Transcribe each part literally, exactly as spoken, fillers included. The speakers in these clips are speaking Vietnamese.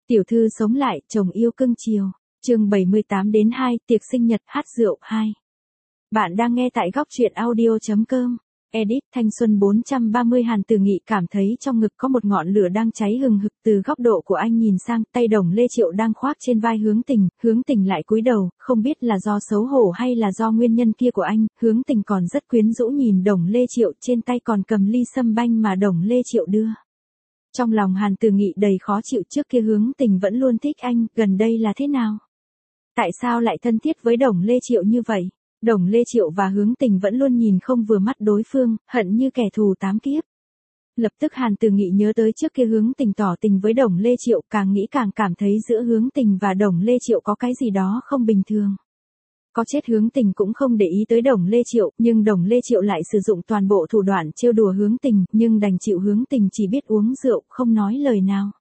Tiểu thư sống lại, chồng yêu cưng chiều. Chương bảy mươi tám đến hai, tiệc sinh nhật hát rượu hai. Bạn đang nghe tại góc truyện audio chấm com. Edit thanh xuân bốn trăm ba mươi. Hàn Từ Nghị cảm thấy trong ngực có một ngọn lửa đang cháy hừng hực. Từ góc độ của anh nhìn sang, tay Đồng Lê Triệu đang khoác trên vai Hướng Tình, Hướng Tình lại cúi đầu, không biết là do xấu hổ hay là do nguyên nhân kia của anh, Hướng Tình còn rất quyến rũ nhìn Đồng Lê Triệu, trên tay còn cầm ly sâm banh mà Đồng Lê Triệu đưa. Trong lòng Hàn Từ Nghị đầy khó chịu, trước kia Hướng Tình vẫn luôn thích anh, gần đây là thế nào? Tại sao lại thân thiết với Đồng Lê Triệu như vậy? Đồng Lê Triệu và Hướng Tình vẫn luôn nhìn không vừa mắt đối phương, hận như kẻ thù tám kiếp. Lập tức Hàn Từ Nghị nhớ tới trước kia Hướng Tình tỏ tình với Đồng Lê Triệu, càng nghĩ càng cảm thấy giữa Hướng Tình và Đồng Lê Triệu có cái gì đó không bình thường. Có chết Hướng Tình cũng không để ý tới Đồng Lê Triệu, nhưng Đồng Lê Triệu lại sử dụng toàn bộ thủ đoạn trêu đùa Hướng Tình, nhưng đành chịu Hướng Tình chỉ biết uống rượu, không nói lời nào.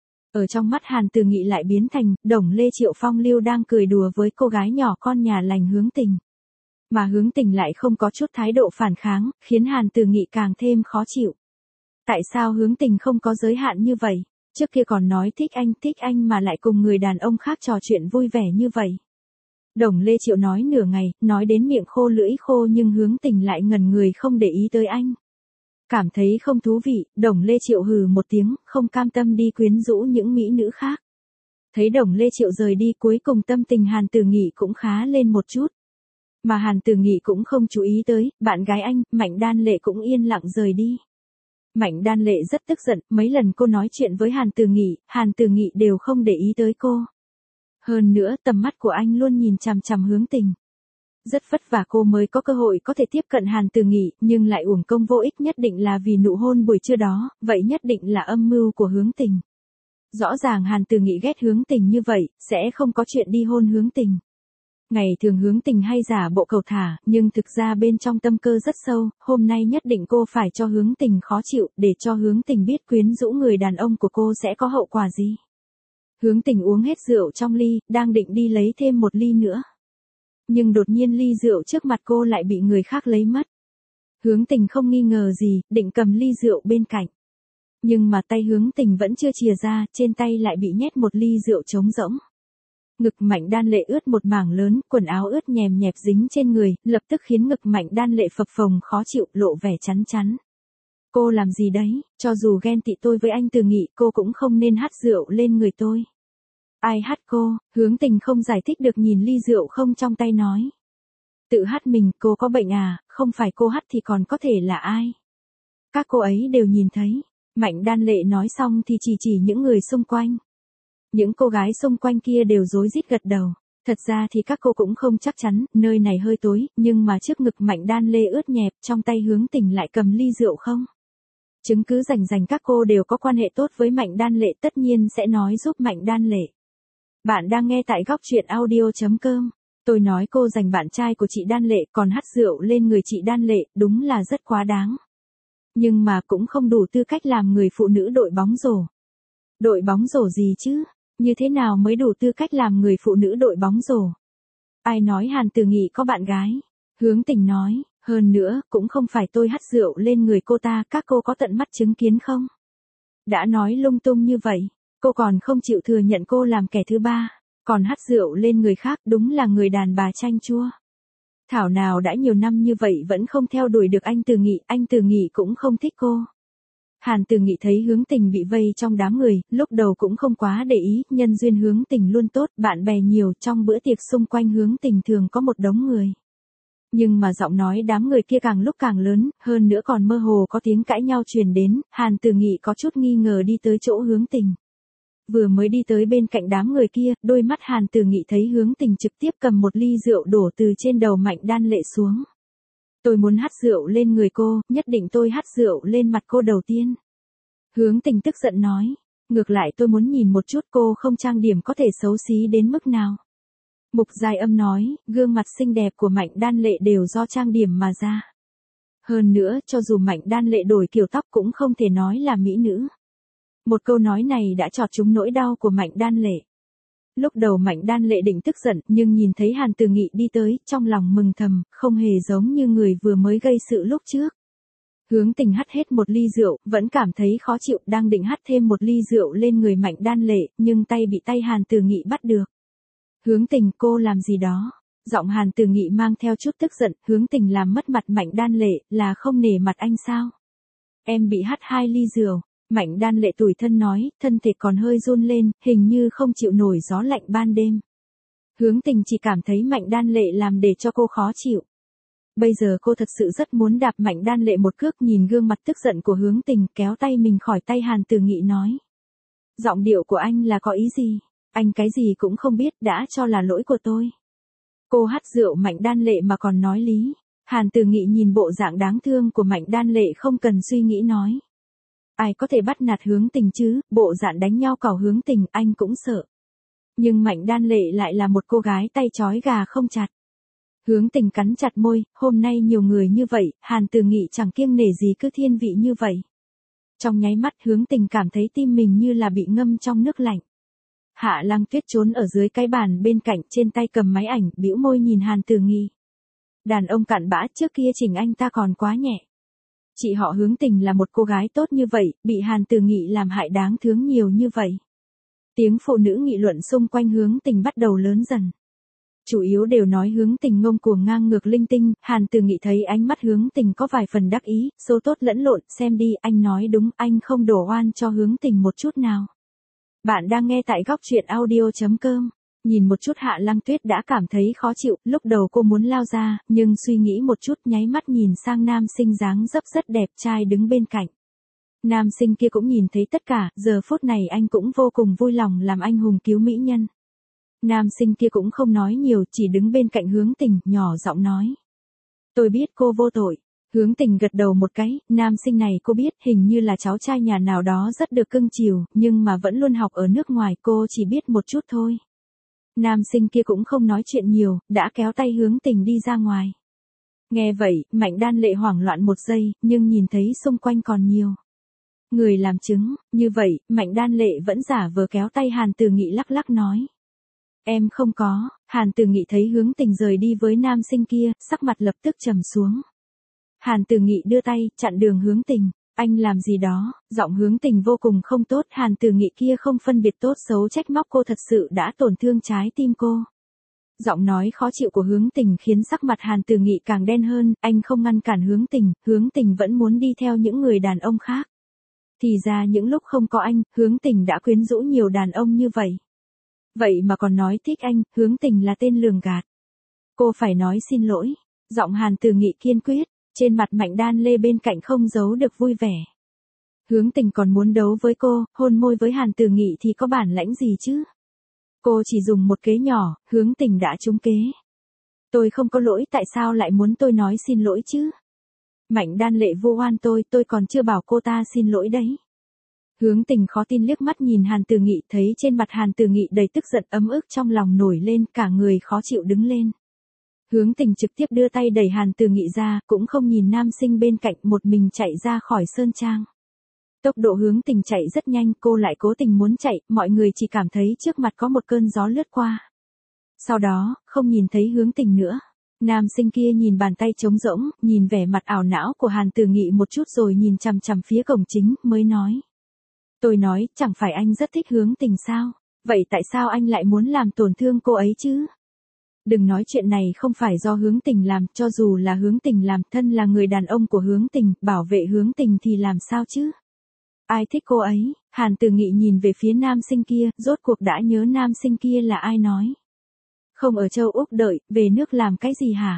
Ở trong mắt Hàn Từ Nghị lại biến thành, Đồng Lê Triệu phong lưu đang cười đùa với cô gái nhỏ con nhà lành Hướng Tình. Mà Hướng Tình lại không có chút thái độ phản kháng, khiến Hàn Từ Nghị càng thêm khó chịu. Tại sao Hướng Tình không có giới hạn như vậy? Trước kia còn nói thích anh, thích anh mà lại cùng người đàn ông khác trò chuyện vui vẻ như vậy. Đồng Lê Triệu nói nửa ngày, nói đến miệng khô lưỡi khô nhưng Hướng Tình lại ngẩn người không để ý tới anh. Cảm thấy không thú vị, Đồng Lê Triệu hừ một tiếng, không cam tâm đi quyến rũ những mỹ nữ khác. Thấy Đồng Lê Triệu rời đi, cuối cùng tâm tình Hàn Từ Nghị cũng khá lên một chút. Mà Hàn Từ Nghị cũng không chú ý tới, bạn gái anh, Mạnh Đan Lệ cũng yên lặng rời đi. Mạnh Đan Lệ rất tức giận, mấy lần cô nói chuyện với Hàn Từ Nghị, Hàn Từ Nghị đều không để ý tới cô. Hơn nữa, tầm mắt của anh luôn nhìn chằm chằm Hướng Tình. Rất vất vả cô mới có cơ hội có thể tiếp cận Hàn Từ Nghị, nhưng lại uổng công vô ích, nhất định là vì nụ hôn buổi trưa đó, vậy nhất định là âm mưu của Hướng Tình. Rõ ràng Hàn Từ Nghị ghét Hướng Tình như vậy, sẽ không có chuyện đi hôn Hướng Tình. Ngày thường Hướng Tình hay giả bộ cầu thả, nhưng thực ra bên trong tâm cơ rất sâu, hôm nay nhất định cô phải cho Hướng Tình khó chịu, để cho Hướng Tình biết quyến rũ người đàn ông của cô sẽ có hậu quả gì. Hướng Tình uống hết rượu trong ly, đang định đi lấy thêm một ly nữa. Nhưng đột nhiên ly rượu trước mặt cô lại bị người khác lấy mất. Hướng Tình không nghi ngờ gì, định cầm ly rượu bên cạnh. Nhưng mà tay Hướng Tình vẫn chưa chìa ra, trên tay lại bị nhét một ly rượu trống rỗng. Ngực Mạnh Đan Lệ ướt một mảng lớn, quần áo ướt nhèm nhẹp dính trên người, lập tức khiến ngực Mạnh Đan Lệ phập phồng khó chịu, lộ vẻ chắn chắn. Cô làm gì đấy, cho dù ghen tị tôi với anh Từ Nghị, cô cũng không nên hắt rượu lên người tôi. Ai hắt cô? Hướng Tình không giải thích được, nhìn ly rượu không trong tay nói. Tự hắt mình, cô có bệnh à, không phải cô hắt thì còn có thể là ai? Các cô ấy đều nhìn thấy. Mạnh Đan Lệ nói xong thì chỉ chỉ những người xung quanh. Những cô gái xung quanh kia đều rối rít gật đầu. Thật ra thì các cô cũng không chắc chắn, nơi này hơi tối, nhưng mà trước ngực Mạnh Đan Lê ướt nhẹp, trong tay Hướng Tình lại cầm ly rượu không? Chứng cứ rành rành các cô đều có quan hệ tốt với Mạnh Đan Lệ, tất nhiên sẽ nói giúp Mạnh Đan Lệ. Bạn đang nghe tại góc truyện audio chấm com. Tôi nói cô giành bạn trai của chị Đan Lệ, còn hắt rượu lên người chị Đan Lệ, đúng là rất quá đáng. Nhưng mà cũng không đủ tư cách làm người phụ nữ đội bóng rổ. Đội bóng rổ gì chứ? Như thế nào mới đủ tư cách làm người phụ nữ đội bóng rổ? Ai nói Hàn Từ Nghị có bạn gái? Hướng Tình nói, hơn nữa, cũng không phải tôi hắt rượu lên người cô ta, các cô có tận mắt chứng kiến không? Đã nói lung tung như vậy, cô còn không chịu thừa nhận cô làm kẻ thứ ba, còn hắt rượu lên người khác, đúng là người đàn bà chanh chua. Thảo nào đã nhiều năm như vậy vẫn không theo đuổi được anh Từ Nghị, anh Từ Nghị cũng không thích cô. Hàn Từ Nghị thấy Hướng Tình bị vây trong đám người, lúc đầu cũng không quá để ý, nhân duyên Hướng Tình luôn tốt, bạn bè nhiều, trong bữa tiệc xung quanh Hướng Tình thường có một đống người. Nhưng mà giọng nói đám người kia càng lúc càng lớn, hơn nữa còn mơ hồ có tiếng cãi nhau truyền đến, Hàn Từ Nghị có chút nghi ngờ đi tới chỗ Hướng Tình. Vừa mới đi tới bên cạnh đám người kia, đôi mắt Hàn Từ Nghị thấy Hướng Tình trực tiếp cầm một ly rượu đổ từ trên đầu Mạnh Đan Lệ xuống. Tôi muốn hắt rượu lên người cô, nhất định tôi hắt rượu lên mặt cô đầu tiên. Hướng Tình tức giận nói, ngược lại tôi muốn nhìn một chút cô không trang điểm có thể xấu xí đến mức nào. Mục Giai Âm nói, gương mặt xinh đẹp của Mạnh Đan Lệ đều do trang điểm mà ra. Hơn nữa, cho dù Mạnh Đan Lệ đổi kiểu tóc cũng không thể nói là mỹ nữ. Một câu nói này đã chọt trúng nỗi đau của Mạnh Đan Lệ. Lúc đầu Mạnh Đan Lệ định tức giận, nhưng nhìn thấy Hàn Từ Nghị đi tới, trong lòng mừng thầm, không hề giống như người vừa mới gây sự lúc trước. Hướng Tình hắt hết một ly rượu, vẫn cảm thấy khó chịu, đang định hắt thêm một ly rượu lên người Mạnh Đan Lệ, nhưng tay bị tay Hàn Từ Nghị bắt được. Hướng Tình, cô làm gì đó? Giọng Hàn Từ Nghị mang theo chút tức giận, Hướng Tình làm mất mặt Mạnh Đan Lệ, là không nể mặt anh sao? Em bị hắt hai ly rượu. Mạnh Đan Lệ tủi thân nói, thân thể còn hơi run lên, hình như không chịu nổi gió lạnh ban đêm. Hướng Tình chỉ cảm thấy Mạnh Đan Lệ làm để cho cô khó chịu. Bây giờ cô thật sự rất muốn đạp Mạnh Đan Lệ một cước, nhìn gương mặt tức giận của Hướng Tình, kéo tay mình khỏi tay Hàn Từ Nghị nói. Giọng điệu của anh là có ý gì? Anh cái gì cũng không biết, đã cho là lỗi của tôi. Cô hắt rượu Mạnh Đan Lệ mà còn nói lý. Hàn Từ Nghị nhìn bộ dạng đáng thương của Mạnh Đan Lệ không cần suy nghĩ nói. Ai có thể bắt nạt Hướng Tình chứ, bộ dạng đánh nhau cào Hướng Tình anh cũng sợ. Nhưng Mạnh Đan Lệ lại là một cô gái tay trói gà không chặt. Hướng Tình cắn chặt môi, hôm nay nhiều người như vậy, Hàn Từ Nghị chẳng kiêng nể gì cứ thiên vị như vậy. Trong nháy mắt Hướng Tình cảm thấy tim mình như là bị ngâm trong nước lạnh. Hạ Lăng Tuyết trốn ở dưới cái bàn bên cạnh, trên tay cầm máy ảnh, bĩu môi nhìn Hàn Từ Nghị. Đàn ông cặn bã, trước kia chỉnh anh ta còn quá nhẹ. Chị họ Hướng Tình là một cô gái tốt như vậy, bị Hàn Từ Nghị làm hại đáng thương nhiều như vậy. Tiếng phụ nữ nghị luận xung quanh Hướng Tình bắt đầu lớn dần. Chủ yếu đều nói Hướng Tình ngông cuồng ngang ngược linh tinh, Hàn Từ Nghị thấy ánh mắt Hướng Tình có vài phần đắc ý, số tốt lẫn lộn, xem đi, anh nói đúng, anh không đổ oan cho Hướng Tình một chút nào. Bạn đang nghe tại góc truyện audio chấm com. Nhìn một chút Hạ Lăng Tuyết đã cảm thấy khó chịu, lúc đầu cô muốn lao ra, nhưng suy nghĩ một chút nháy mắt nhìn sang nam sinh dáng dấp rất đẹp trai đứng bên cạnh. Nam sinh kia cũng nhìn thấy tất cả, giờ phút này anh cũng vô cùng vui lòng làm anh hùng cứu mỹ nhân. Nam sinh kia cũng không nói nhiều, chỉ đứng bên cạnh Hướng Tình, nhỏ giọng nói. Tôi biết cô vô tội. Hướng Tình gật đầu một cái, nam sinh này cô biết, hình như là cháu trai nhà nào đó rất được cưng chiều, nhưng mà vẫn luôn học ở nước ngoài, cô chỉ biết một chút thôi. Nam sinh kia cũng không nói chuyện nhiều, đã kéo tay Hướng Tình đi ra ngoài. Nghe vậy, Mạnh Đan Lệ hoảng loạn một giây, nhưng nhìn thấy xung quanh còn nhiều người làm chứng, như vậy, Mạnh Đan Lệ vẫn giả vờ kéo tay Hàn Từ Nghị lắc lắc nói. Em không có. Hàn Từ Nghị thấy Hướng Tình rời đi với nam sinh kia, sắc mặt lập tức trầm xuống. Hàn Từ Nghị đưa tay, chặn đường Hướng Tình. Anh làm gì đó? Giọng Hướng Tình vô cùng không tốt, Hàn Từ Nghị kia không phân biệt tốt xấu trách móc cô thật sự đã tổn thương trái tim cô. Giọng nói khó chịu của Hướng Tình khiến sắc mặt Hàn Từ Nghị càng đen hơn, anh không ngăn cản Hướng Tình, Hướng Tình vẫn muốn đi theo những người đàn ông khác. Thì ra những lúc không có anh, Hướng Tình đã quyến rũ nhiều đàn ông như vậy. Vậy mà còn nói thích anh, Hướng Tình là tên lường gạt. Cô phải nói xin lỗi. Giọng Hàn Từ Nghị kiên quyết, trên mặt Mạnh Đan Lê bên cạnh không giấu được vui vẻ. Hướng Tình còn muốn đấu với cô, hôn môi với Hàn Từ Nghị thì có bản lãnh gì chứ? Cô chỉ dùng một kế nhỏ, Hướng Tình đã trúng kế. Tôi không có lỗi, tại sao lại muốn tôi nói xin lỗi chứ? Mạnh Đan Lệ vu oan tôi, tôi còn chưa bảo cô ta xin lỗi đấy. Hướng Tình khó tin liếc mắt nhìn Hàn Từ Nghị, thấy trên mặt Hàn Từ Nghị đầy tức giận, ấm ức trong lòng nổi lên, cả người khó chịu đứng lên. Hướng Tình trực tiếp đưa tay đẩy Hàn Từ Nghị ra, cũng không nhìn nam sinh bên cạnh, một mình chạy ra khỏi sơn trang. Tốc độ Hướng Tình chạy rất nhanh, cô lại cố tình muốn chạy, mọi người chỉ cảm thấy trước mặt có một cơn gió lướt qua. Sau đó, không nhìn thấy Hướng Tình nữa. Nam sinh kia nhìn bàn tay trống rỗng, nhìn vẻ mặt ảo não của Hàn Từ Nghị một chút rồi nhìn chằm chằm phía cổng chính, mới nói. Tôi nói, chẳng phải anh rất thích Hướng Tình sao? Vậy tại sao anh lại muốn làm tổn thương cô ấy chứ? Đừng nói chuyện này không phải do Hướng Tình làm, cho dù là Hướng Tình làm, thân là người đàn ông của Hướng Tình, bảo vệ Hướng Tình thì làm sao chứ? Ai thích cô ấy? Hàn Từ Nghị nhìn về phía nam sinh kia, rốt cuộc đã nhớ nam sinh kia là ai nói. Không ở châu Úc đợi, về nước làm cái gì hả?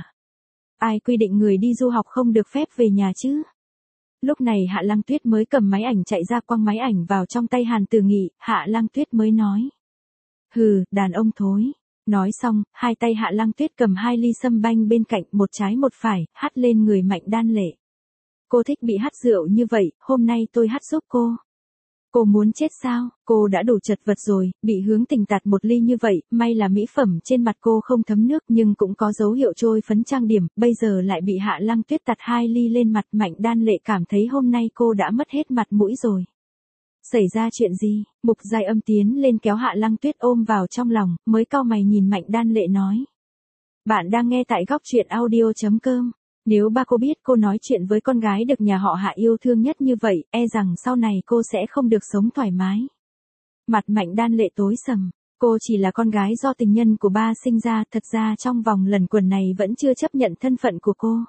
Ai quy định người đi du học không được phép về nhà chứ? Lúc này Hạ Lăng Tuyết mới cầm máy ảnh chạy ra, quăng máy ảnh vào trong tay Hàn Từ Nghị, Hạ Lăng Tuyết mới nói. Hừ, đàn ông thối. Nói xong, hai tay Hạ Lăng Tuyết cầm hai ly sâm banh bên cạnh, một trái một phải, hắt lên người Mạnh Đan Lệ. Cô thích bị hắt rượu như vậy, hôm nay tôi hắt giúp cô. Cô muốn chết sao? Cô đã đủ chật vật rồi, bị Hướng Tình tạt một ly như vậy, may là mỹ phẩm trên mặt cô không thấm nước nhưng cũng có dấu hiệu trôi phấn trang điểm, bây giờ lại bị Hạ Lăng Tuyết tạt hai ly lên mặt. Mạnh Đan Lệ cảm thấy hôm nay cô đã mất hết mặt mũi rồi. Xảy ra chuyện gì? Mục Giai Âm tiến lên kéo Hạ Lăng Tuyết ôm vào trong lòng, mới cau mày nhìn Mạnh Đan Lệ nói. Bạn đang nghe tại góc truyện audio chấm com. Nếu ba cô biết cô nói chuyện với con gái được nhà họ Hạ yêu thương nhất như vậy, e rằng sau này cô sẽ không được sống thoải mái. Mặt Mạnh Đan Lệ tối sầm, cô chỉ là con gái do tình nhân của ba sinh ra, thật ra trong vòng lần quần này vẫn chưa chấp nhận thân phận của cô.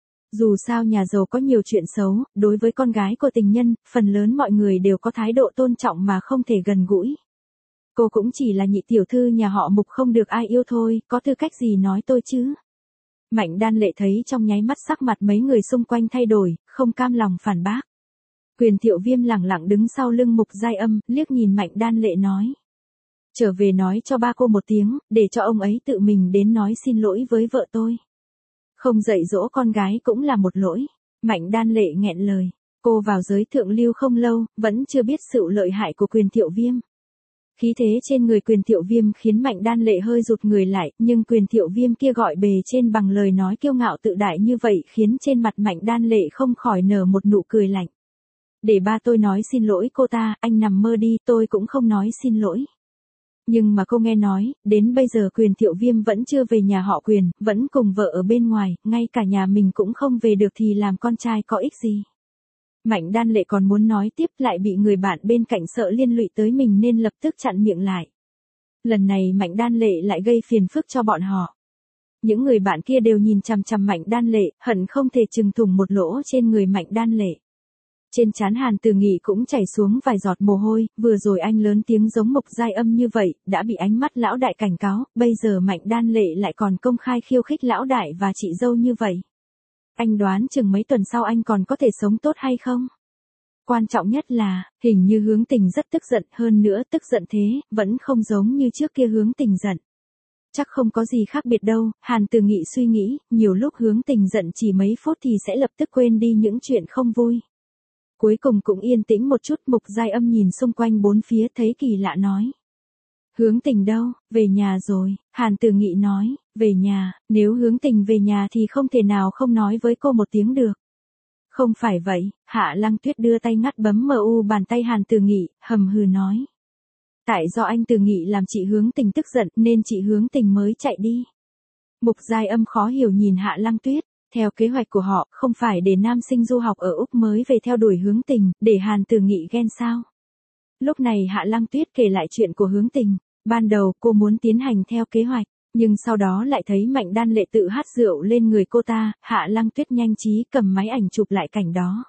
Dù sao nhà giàu có nhiều chuyện xấu, đối với con gái của tình nhân, phần lớn mọi người đều có thái độ tôn trọng mà không thể gần gũi. Cô cũng chỉ là nhị tiểu thư nhà họ Mục không được ai yêu thôi, có tư cách gì nói tôi chứ? Mạnh Đan Lệ thấy trong nháy mắt sắc mặt mấy người xung quanh thay đổi, không cam lòng phản bác. Quyền Thiệu Viêm lẳng lặng đứng sau lưng Mục Giai Âm, liếc nhìn Mạnh Đan Lệ nói. Trở về nói cho ba cô một tiếng, để cho ông ấy tự mình đến nói xin lỗi với vợ tôi. Không dạy dỗ con gái cũng là một lỗi. Mạnh Đan Lệ nghẹn lời. Cô vào giới thượng lưu không lâu, vẫn chưa biết sự lợi hại của Quyền Thiệu Viêm. Khí thế trên người Quyền Thiệu Viêm khiến Mạnh Đan Lệ hơi rụt người lại, nhưng Quyền Thiệu Viêm kia gọi bề trên bằng lời nói kiêu ngạo tự đại như vậy khiến trên mặt Mạnh Đan Lệ không khỏi nở một nụ cười lạnh. Để ba tôi nói xin lỗi cô ta, anh nằm mơ đi, tôi cũng không nói xin lỗi. Nhưng mà cô nghe nói, đến bây giờ Quyền Thiệu Viêm vẫn chưa về nhà họ Quyền, vẫn cùng vợ ở bên ngoài, ngay cả nhà mình cũng không về được thì làm con trai có ích gì. Mạnh Đan Lệ còn muốn nói tiếp lại bị người bạn bên cạnh sợ liên lụy tới mình nên lập tức chặn miệng lại. Lần này Mạnh Đan Lệ lại gây phiền phức cho bọn họ. Những người bạn kia đều nhìn chằm chằm Mạnh Đan Lệ, hận không thể chừng thủng một lỗ trên người Mạnh Đan Lệ. Trên trán Hàn Từ Nghị cũng chảy xuống vài giọt mồ hôi, vừa rồi anh lớn tiếng giống Mục Giai Âm như vậy, đã bị ánh mắt lão đại cảnh cáo, bây giờ Mạnh Đan Lệ lại còn công khai khiêu khích lão đại và chị dâu như vậy. Anh đoán chừng mấy tuần sau anh còn có thể sống tốt hay không? Quan trọng nhất là, hình như Hướng Tình rất tức giận, hơn nữa tức giận thế, vẫn không giống như trước kia Hướng Tình giận. Chắc không có gì khác biệt đâu, Hàn Từ Nghị suy nghĩ, nhiều lúc Hướng Tình giận chỉ mấy phút thì sẽ lập tức quên đi những chuyện không vui. Cuối cùng cũng yên tĩnh một chút, Mục Giai Âm nhìn xung quanh bốn phía thấy kỳ lạ nói. Hướng Tình đâu, về nhà rồi, Hàn Từ Nghị nói, về nhà, nếu Hướng Tình về nhà thì không thể nào không nói với cô một tiếng được. Không phải vậy, Hạ Lăng Tuyết đưa tay ngắt bấm mờ u bàn tay Hàn Từ Nghị, hầm hừ nói. Tại do anh Từ Nghị làm chị Hướng Tình tức giận nên chị Hướng Tình mới chạy đi. Mục Giai Âm khó hiểu nhìn Hạ Lăng Tuyết. Theo kế hoạch của họ, không phải để nam sinh du học ở Úc mới về theo đuổi Hướng Tình, để Hàn Từ Nghị ghen sao? Lúc này Hạ Lăng Tuyết kể lại chuyện của Hướng Tình. Ban đầu cô muốn tiến hành theo kế hoạch, nhưng sau đó lại thấy Mạnh Đan Lệ tự hát rượu lên người cô ta, Hạ Lăng Tuyết nhanh trí cầm máy ảnh chụp lại cảnh đó.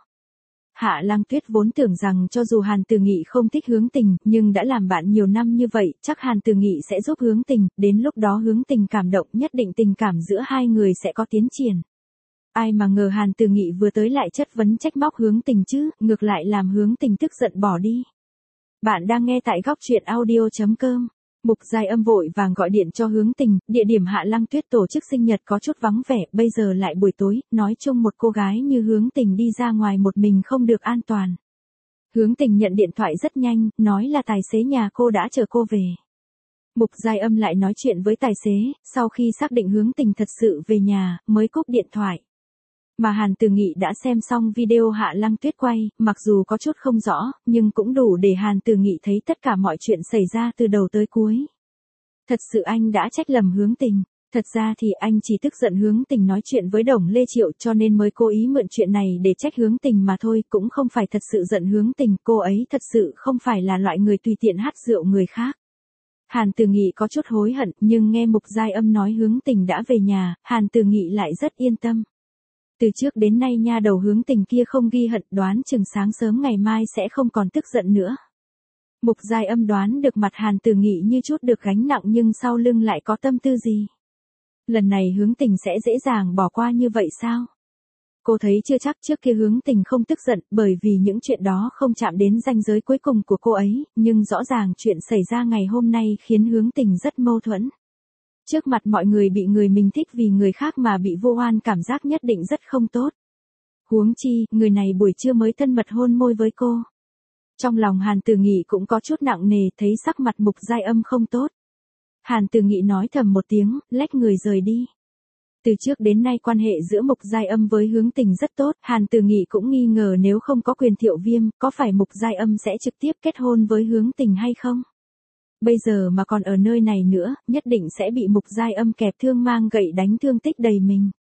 Hạ Lăng Tuyết vốn tưởng rằng cho dù Hàn Từ Nghị không thích Hướng Tình, nhưng đã làm bạn nhiều năm như vậy, chắc Hàn Từ Nghị sẽ giúp Hướng Tình, đến lúc đó Hướng Tình cảm động nhất định tình cảm giữa hai người sẽ có tiến triển. Ai mà ngờ Hàn Từ Nghị vừa tới lại chất vấn trách móc Hướng Tình chứ, ngược lại làm Hướng Tình tức giận bỏ đi. Bạn đang nghe tại góc truyện audio chấm com. Mục Giai Âm vội vàng gọi điện cho Hướng Tình, địa điểm Hạ Lăng Tuyết tổ chức sinh nhật có chút vắng vẻ, bây giờ lại buổi tối, nói chung một cô gái như Hướng Tình đi ra ngoài một mình không được an toàn. Hướng Tình nhận điện thoại rất nhanh, nói là tài xế nhà cô đã chờ cô về. Mục Giai Âm lại nói chuyện với tài xế, sau khi xác định Hướng Tình thật sự về nhà, mới cúp điện thoại. Mà Hàn Từ Nghị đã xem xong video Hạ Lăng Tuyết quay, mặc dù có chút không rõ, nhưng cũng đủ để Hàn Từ Nghị thấy tất cả mọi chuyện xảy ra từ đầu tới cuối. Thật sự anh đã trách lầm Hướng Tình, thật ra thì anh chỉ tức giận Hướng Tình nói chuyện với Đồng Lê Triệu cho nên mới cố ý mượn chuyện này để trách Hướng Tình mà thôi, cũng không phải thật sự giận Hướng Tình, cô ấy thật sự không phải là loại người tùy tiện hát rượu người khác. Hàn Từ Nghị có chút hối hận, nhưng nghe Mục Giai Âm nói Hướng Tình đã về nhà, Hàn Từ Nghị lại rất yên tâm. Từ trước đến nay nha đầu Hướng Tình kia không ghi hận, đoán chừng sáng sớm ngày mai sẽ không còn tức giận nữa. Mục Giai Âm đoán được mặt Hàn Từ Nghị như chút được gánh nặng nhưng sau lưng lại có tâm tư gì. Lần này Hướng Tình sẽ dễ dàng bỏ qua như vậy sao? Cô thấy chưa chắc trước kia Hướng Tình không tức giận bởi vì những chuyện đó không chạm đến ranh giới cuối cùng của cô ấy, nhưng rõ ràng chuyện xảy ra ngày hôm nay khiến Hướng Tình rất mâu thuẫn. Trước mặt mọi người bị người mình thích vì người khác mà bị vô oan cảm giác nhất định rất không tốt. Huống chi, người này buổi trưa mới thân mật hôn môi với cô. Trong lòng Hàn Từ Nghị cũng có chút nặng nề, thấy sắc mặt Mục Giai Âm không tốt. Hàn Từ Nghị nói thầm một tiếng, lách người rời đi. Từ trước đến nay quan hệ giữa Mục Giai Âm với Hướng Tình rất tốt, Hàn Từ Nghị cũng nghi ngờ nếu không có Quyền Thiệu Viêm, có phải Mục Giai Âm sẽ trực tiếp kết hôn với Hướng Tình hay không? Bây giờ mà còn ở nơi này nữa, nhất định sẽ bị Mục Giai Âm kẹp thương mang gậy đánh thương tích đầy mình.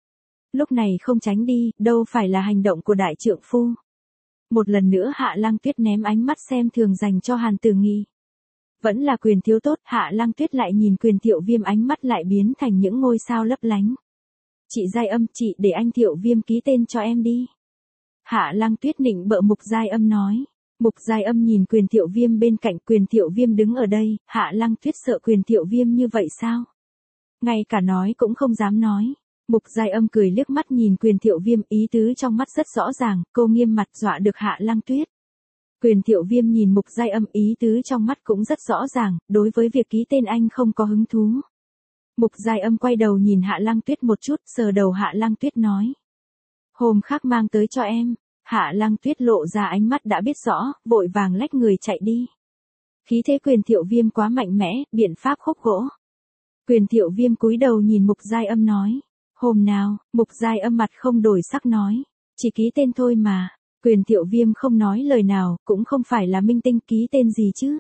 Lúc này không tránh đi, đâu phải là hành động của đại trượng phu. Một lần nữa Hạ Lang Tuyết ném ánh mắt xem thường dành cho Hàn Tử Nghi. Vẫn là Quyền thiếu tốt, Hạ Lang Tuyết lại nhìn Quyền Thiệu Viêm, ánh mắt lại biến thành những ngôi sao lấp lánh. Chị Giai Âm, chị để anh Thiệu Viêm ký tên cho em đi. Hạ Lang Tuyết nịnh bợ Mục Giai Âm nói. Mục Giai Âm nhìn Quyền Thiệu Viêm bên cạnh, Quyền Thiệu Viêm đứng ở đây, Hạ Lang Tuyết sợ Quyền Thiệu Viêm như vậy sao? Ngay cả nói cũng không dám nói. Mục Giai Âm cười liếc mắt nhìn Quyền Thiệu Viêm, ý tứ trong mắt rất rõ ràng, cô nghiêm mặt dọa được Hạ Lang Tuyết. Quyền Thiệu Viêm nhìn Mục Giai Âm, ý tứ trong mắt cũng rất rõ ràng, đối với việc ký tên anh không có hứng thú. Mục Giai Âm quay đầu nhìn Hạ Lang Tuyết một chút, sờ đầu Hạ Lang Tuyết nói. Hôm khác mang tới cho em. Hạ Lang Tuyết lộ ra ánh mắt đã biết rõ, vội vàng lách người chạy đi. Khí thế Quyền Thiệu Viêm quá mạnh mẽ, biện pháp khúc gỗ. Quyền Thiệu Viêm cúi đầu nhìn Mục Giai Âm nói. Hôm nào, Mục Giai Âm mặt không đổi sắc nói. Chỉ ký tên thôi mà. Quyền Thiệu Viêm không nói lời nào, cũng không phải là minh tinh, ký tên gì chứ.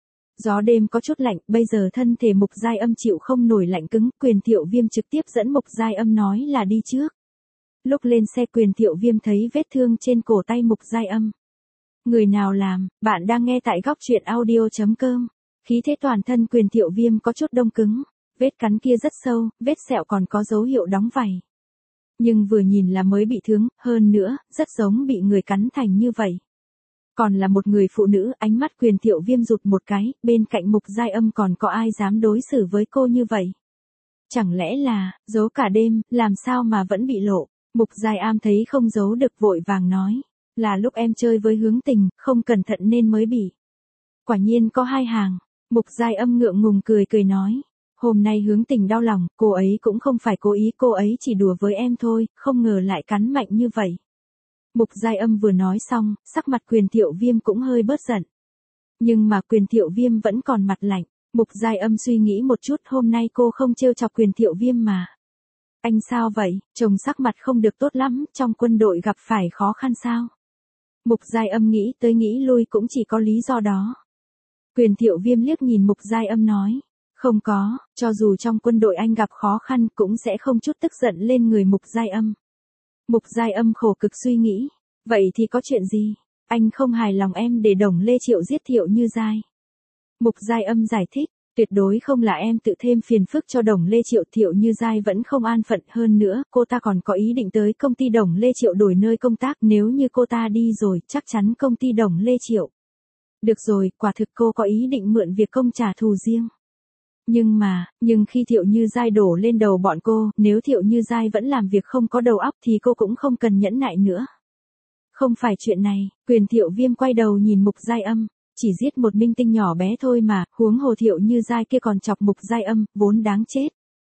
Gió đêm có chút lạnh, bây giờ thân thể Mục Giai Âm chịu không nổi lạnh cứng, Quyền Thiệu Viêm trực tiếp dẫn Mục Giai Âm nói là đi trước. Lúc lên xe Quyền Thiệu Viêm thấy vết thương trên cổ tay Mục Giai Âm. Người nào làm, bạn đang nghe tại góc truyện audio chấm com. Khí thế toàn thân Quyền Thiệu Viêm có chút đông cứng, vết cắn kia rất sâu, vết sẹo còn có dấu hiệu đóng vảy. Nhưng vừa nhìn là mới bị thương, hơn nữa, rất giống bị người cắn thành như vậy. Còn là một người phụ nữ, ánh mắt Quyền Thiệu Viêm rụt một cái, bên cạnh Mục Giai Âm còn có ai dám đối xử với cô như vậy? Chẳng lẽ là, giấu cả đêm, làm sao mà vẫn bị lộ? Mục Giai Am thấy không giấu được vội vàng nói. Là lúc em chơi với Hướng Tình, không cẩn thận nên mới bị. Quả nhiên có hai hàng. Mục Giai Âm ngượng ngùng cười cười nói. Hôm nay Hướng Tình đau lòng, cô ấy cũng không phải cố ý, cô ấy chỉ đùa với em thôi, không ngờ lại cắn mạnh như vậy. Mục Giai Âm vừa nói xong, sắc mặt Quyền Thiệu Viêm cũng hơi bớt giận. Nhưng mà Quyền Thiệu Viêm vẫn còn mặt lạnh. Mục Giai Âm suy nghĩ một chút, hôm nay cô không trêu chọc Quyền Thiệu Viêm mà. Anh sao vậy, chồng sắc mặt không được tốt lắm, trong quân đội gặp phải khó khăn sao? Mục Giai Âm nghĩ tới nghĩ lui cũng chỉ có lý do đó. Quyền Thiệu Viêm liếc nhìn Mục Giai Âm nói. Không có, cho dù trong quân đội anh gặp khó khăn cũng sẽ không chút tức giận lên người Mục Giai Âm. Mục Giai Âm khổ cực suy nghĩ. Vậy thì có chuyện gì? Anh không hài lòng em để Đồng Lê Triệu giết Thiệu Như Giai. Mục Giai Âm giải thích. Tuyệt đối không là em tự thêm phiền phức cho Đồng Lê Triệu, Thiệu Như Giai vẫn không an phận, hơn nữa, cô ta còn có ý định tới công ty Đồng Lê Triệu đổi nơi công tác, nếu như cô ta đi rồi, chắc chắn công ty Đồng Lê Triệu. Được rồi, quả thực cô có ý định mượn việc công trả thù riêng. Nhưng mà, nhưng khi Thiệu Như Giai đổ lên đầu bọn cô, nếu Thiệu Như Giai vẫn làm việc không có đầu óc thì cô cũng không cần nhẫn nại nữa. Không phải chuyện này, Quyền Thiệu Viêm quay đầu nhìn Mục Giai Âm. Chỉ giết một minh tinh nhỏ bé thôi mà, huống hồ Thiệu Như Giai kia còn chọc Mục Giai Âm, vốn đáng chết.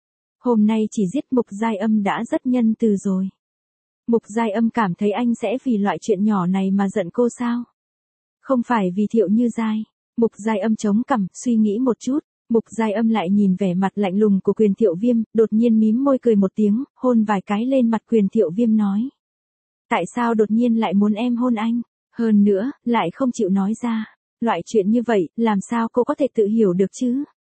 Hôm nay chỉ giết Mục Giai Âm đã rất nhân từ rồi. Mục Giai Âm cảm thấy anh sẽ vì loại chuyện nhỏ này mà giận cô sao? Không phải vì Thiệu Như Giai. Mục Giai Âm chống cằm, suy nghĩ một chút. Mục Giai Âm lại nhìn vẻ mặt lạnh lùng của Quyền Thiệu Viêm, đột nhiên mím môi cười một tiếng, hôn vài cái lên mặt Quyền Thiệu Viêm nói. Tại sao đột nhiên lại muốn em hôn anh? Hơn nữa, lại không chịu nói ra. Loại chuyện như vậy, làm sao cô có thể tự hiểu được chứ?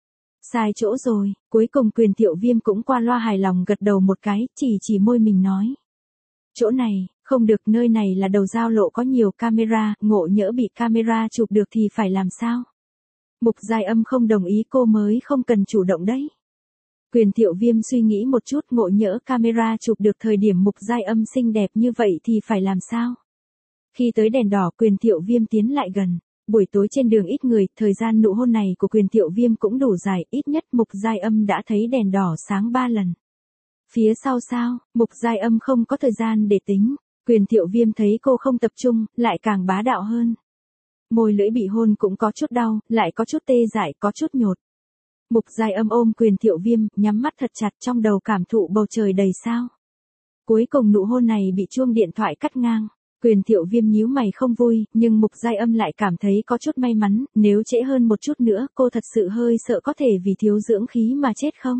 Sai chỗ rồi, cuối cùng Quyền Thiệu Viêm cũng qua loa hài lòng gật đầu một cái, chỉ chỉ môi mình nói. Chỗ này, không được, nơi này là đầu giao lộ có nhiều camera, ngộ nhỡ bị camera chụp được thì phải làm sao? Mục Giai Âm không đồng ý, cô mới không cần chủ động đấy. Quyền Thiệu Viêm suy nghĩ một chút, ngộ nhỡ camera chụp được thời điểm Mục Giai Âm xinh đẹp như vậy thì phải làm sao? Khi tới đèn đỏ, Quyền Thiệu Viêm tiến lại gần. Buổi tối trên đường ít người, thời gian nụ hôn này của Quyền Thiệu Viêm cũng đủ dài, ít nhất Mục Giai Âm đã thấy đèn đỏ sáng ba lần. Phía sau sao, Mục Giai Âm không có thời gian để tính, Quyền Thiệu Viêm thấy cô không tập trung, lại càng bá đạo hơn. Môi lưỡi bị hôn cũng có chút đau, lại có chút tê dại, có chút nhột. Mục Giai Âm ôm Quyền Thiệu Viêm, nhắm mắt thật chặt, trong đầu cảm thụ bầu trời đầy sao. Cuối cùng nụ hôn này bị chuông điện thoại cắt ngang. Quyền Thiệu Viêm nhíu mày không vui, nhưng Mục Giai Âm lại cảm thấy có chút may mắn, nếu trễ hơn một chút nữa, cô thật sự hơi sợ có thể vì thiếu dưỡng khí mà chết không?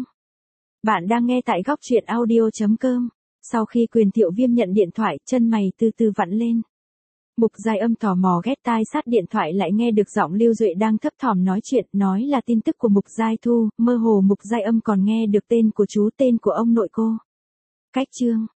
Bạn đang nghe tại góc truyện audio chấm com. Sau khi Quyền Thiệu Viêm nhận điện thoại, chân mày từ từ vặn lên. Mục Giai Âm tò mò ghé tai sát điện thoại, lại nghe được giọng Lưu Duệ đang thấp thỏm nói chuyện, nói là tin tức của Mục Giai Thu, mơ hồ Mục Giai Âm còn nghe được tên của chú, tên của ông nội cô. Cách chương